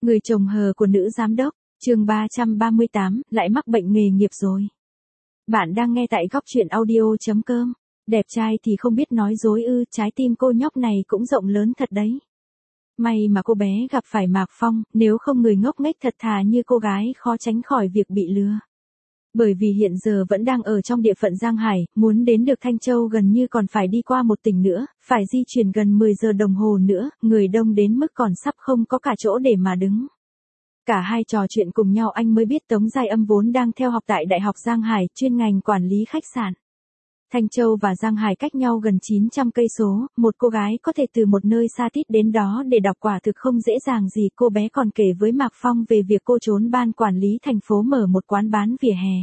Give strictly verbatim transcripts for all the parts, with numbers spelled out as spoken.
Người chồng hờ của nữ giám đốc, chương ba trăm ba mươi tám, lại mắc bệnh nghề nghiệp rồi. Bạn đang nghe tại góc truyện audio chấm com. Đẹp trai thì không biết nói dối ư, trái tim cô nhóc này cũng rộng lớn thật đấy. May mà cô bé gặp phải Mạc Phong, nếu không người ngốc nghếch thật thà như cô gái khó tránh khỏi việc bị lừa. Bởi vì hiện giờ vẫn đang ở trong địa phận Giang Hải, muốn đến được Thanh Châu gần như còn phải đi qua một tỉnh nữa, phải di chuyển gần mười giờ đồng hồ nữa, người đông đến mức còn sắp không có cả chỗ để mà đứng. Cả hai trò chuyện cùng nhau anh mới biết Tống Giai Âm vốn đang theo học tại Đại học Giang Hải, chuyên ngành quản lý khách sạn. Thanh Châu và Giang Hải cách nhau gần chín trăm cây số, một cô gái có thể từ một nơi xa tít đến đó để đọc quả thực không dễ dàng gì. Cô bé còn kể với Mạc Phong về việc cô trốn ban quản lý thành phố mở một quán bán vỉa hè.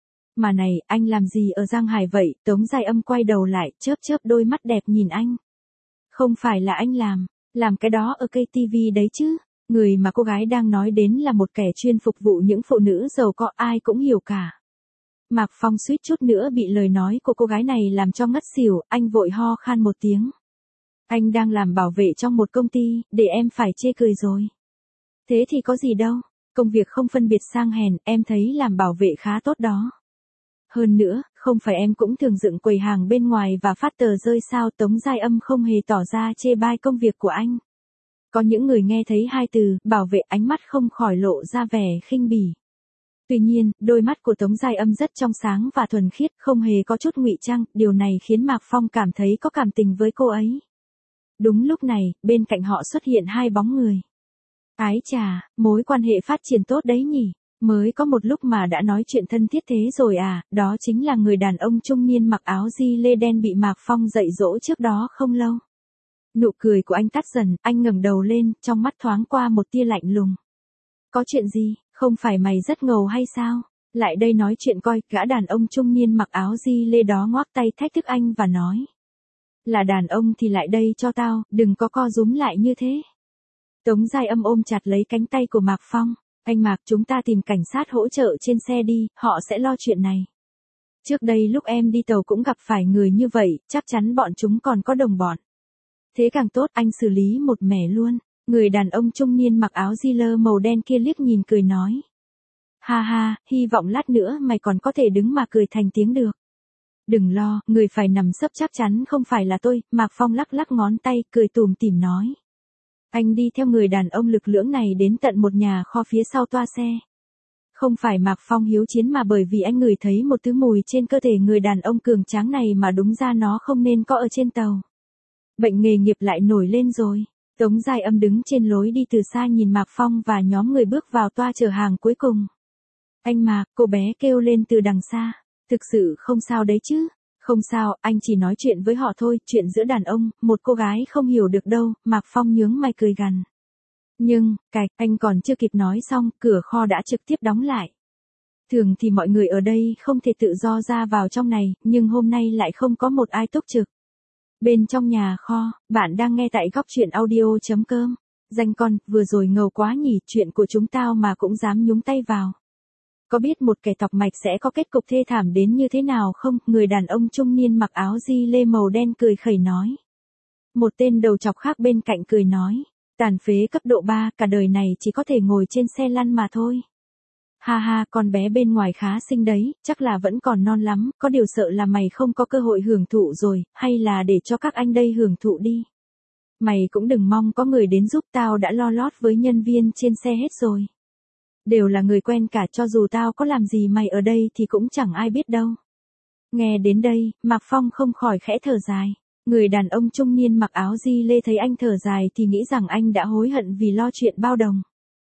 Mà này, anh làm gì ở Giang Hải vậy? Tống Giai Âm quay đầu lại, chớp chớp đôi mắt đẹp nhìn anh. Không phải là anh làm, làm cái đó ở cây ti vi đấy chứ. Người mà cô gái đang nói đến là một kẻ chuyên phục vụ những phụ nữ giàu có, ai cũng hiểu cả. Mạc Phong suýt chút nữa bị lời nói của cô gái này làm cho ngất xỉu, anh vội ho khan một tiếng. Anh đang làm bảo vệ trong một công ty, để em phải chê cười rồi. Thế thì có gì đâu, công việc không phân biệt sang hèn, em thấy làm bảo vệ khá tốt đó. Hơn nữa, không phải em cũng thường dựng quầy hàng bên ngoài và phát tờ rơi sao? Tống Giai Âm không hề tỏ ra chê bai công việc của anh. Có những người nghe thấy hai từ, bảo vệ, ánh mắt không khỏi lộ ra vẻ khinh bỉ. Tuy nhiên, đôi mắt của Tống Giai Âm rất trong sáng và thuần khiết, không hề có chút ngụy trang, điều này khiến Mạc Phong cảm thấy có cảm tình với cô ấy. Đúng lúc này, bên cạnh họ xuất hiện hai bóng người. Ái chà, mối quan hệ phát triển tốt đấy nhỉ, mới có một lúc mà đã nói chuyện thân thiết thế rồi à? Đó chính là người đàn ông trung niên mặc áo gi lê đen bị Mạc Phong dạy dỗ trước đó không lâu. Nụ cười của anh tắt dần, anh ngẩng đầu lên, trong mắt thoáng qua một tia lạnh lùng. Có chuyện gì, không phải mày rất ngầu hay sao? Lại đây nói chuyện coi. Gã đàn ông trung niên mặc áo gi lê đó ngoác tay thách thức anh và nói. Là đàn ông thì lại đây cho tao, đừng có co rúm lại như thế. Tống Giai Âm ôm chặt lấy cánh tay của Mạc Phong. Anh Mạc, chúng ta tìm cảnh sát hỗ trợ trên xe đi, họ sẽ lo chuyện này. Trước đây lúc em đi tàu cũng gặp phải người như vậy, chắc chắn bọn chúng còn có đồng bọn. Thế càng tốt, anh xử lý một mẻ luôn. Người đàn ông trung niên mặc áo gi lê màu đen kia liếc nhìn cười nói. Ha ha, hy vọng lát nữa mày còn có thể đứng mà cười thành tiếng được. Đừng lo, người phải nằm sấp chắc chắn không phải là tôi. Mạc Phong lắc lắc ngón tay, cười tủm tỉm nói. Anh đi theo người đàn ông lực lưỡng này đến tận một nhà kho phía sau toa xe. Không phải Mạc Phong hiếu chiến mà bởi vì anh ngửi thấy một thứ mùi trên cơ thể người đàn ông cường tráng này mà đúng ra nó không nên có ở trên tàu. Bệnh nghề nghiệp lại nổi lên rồi. Tống Giai Âm đứng trên lối đi từ xa nhìn Mạc Phong và nhóm người bước vào toa chở hàng cuối cùng. Anh Mạc, cô bé kêu lên từ đằng xa. Thực sự không sao đấy chứ? Không sao, anh chỉ nói chuyện với họ thôi, chuyện giữa đàn ông, một cô gái không hiểu được đâu. Mạc Phong nhướng mày cười gằn. Nhưng, cạch, anh còn chưa kịp nói xong, cửa kho đã trực tiếp đóng lại. Thường thì mọi người ở đây không thể tự do ra vào trong này, nhưng hôm nay lại không có một ai túc trực. Bên trong nhà kho, bạn đang nghe tại góc truyện audio chấm com. Danh con, vừa rồi ngầu quá nhỉ, chuyện của chúng tao mà cũng dám nhúng tay vào. Có biết một kẻ tọc mạch sẽ có kết cục thê thảm đến như thế nào không? Người đàn ông trung niên mặc áo gi lê màu đen cười khẩy nói. Một tên đầu chọc khác bên cạnh cười nói. Tàn phế cấp độ ba, cả đời này chỉ có thể ngồi trên xe lăn mà thôi. Ha ha, con bé bên ngoài khá xinh đấy, chắc là vẫn còn non lắm, có điều sợ là mày không có cơ hội hưởng thụ rồi, hay là để cho các anh đây hưởng thụ đi. Mày cũng đừng mong có người đến giúp, tao đã lo lót với nhân viên trên xe hết rồi. Đều là người quen cả, cho dù tao có làm gì mày ở đây thì cũng chẳng ai biết đâu. Nghe đến đây, Mạc Phong không khỏi khẽ thở dài. Người đàn ông trung niên mặc áo gi lê thấy anh thở dài thì nghĩ rằng anh đã hối hận vì lo chuyện bao đồng.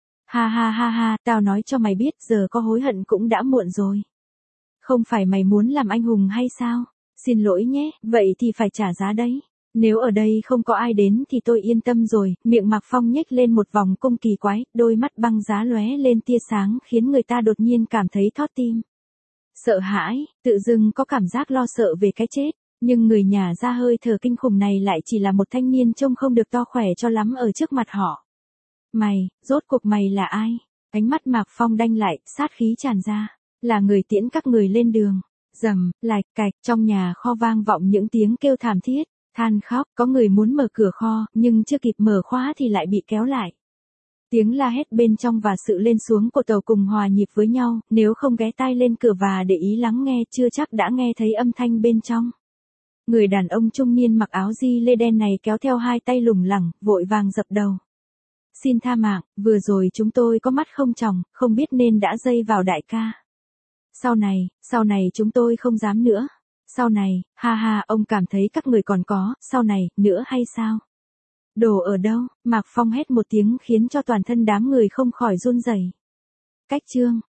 Ha ha ha ha, tao nói cho mày biết, giờ có hối hận cũng đã muộn rồi. Không phải mày muốn làm anh hùng hay sao? Xin lỗi nhé, vậy thì phải trả giá đấy. Nếu ở đây không có ai đến thì tôi yên tâm rồi. Miệng Mạc Phong nhếch lên một vòng cung kỳ quái, đôi mắt băng giá lóe lên tia sáng khiến người ta đột nhiên cảm thấy thót tim. Sợ hãi, tự dưng có cảm giác lo sợ về cái chết. Nhưng người nhà ra hơi thở kinh khủng này lại chỉ là một thanh niên trông không được to khỏe cho lắm ở trước mặt họ. Mày, rốt cuộc mày là ai? Ánh mắt Mạc Phong đanh lại, sát khí tràn ra. Là người tiễn các người lên đường. Rầm, lạch cạch, trong nhà kho vang vọng những tiếng kêu thảm thiết, than khóc, có người muốn mở cửa kho, nhưng chưa kịp mở khóa thì lại bị kéo lại. Tiếng la hét bên trong và sự lên xuống của tàu cùng hòa nhịp với nhau, nếu không ghé tai lên cửa và để ý lắng nghe chưa chắc đã nghe thấy âm thanh bên trong. Người đàn ông trung niên mặc áo di lê đen này kéo theo hai tay lủng lẳng, vội vàng dập đầu. Xin tha mạng, vừa rồi chúng tôi có mắt không tròng, không biết nên đã dây vào đại ca. Sau này, sau này chúng tôi không dám nữa. Sau này, ha ha, ông cảm thấy các người còn có, sau này, nữa hay sao? Đồ ở đâu? Mạc Phong hét một tiếng khiến cho toàn thân đám người không khỏi run rẩy. Cách chương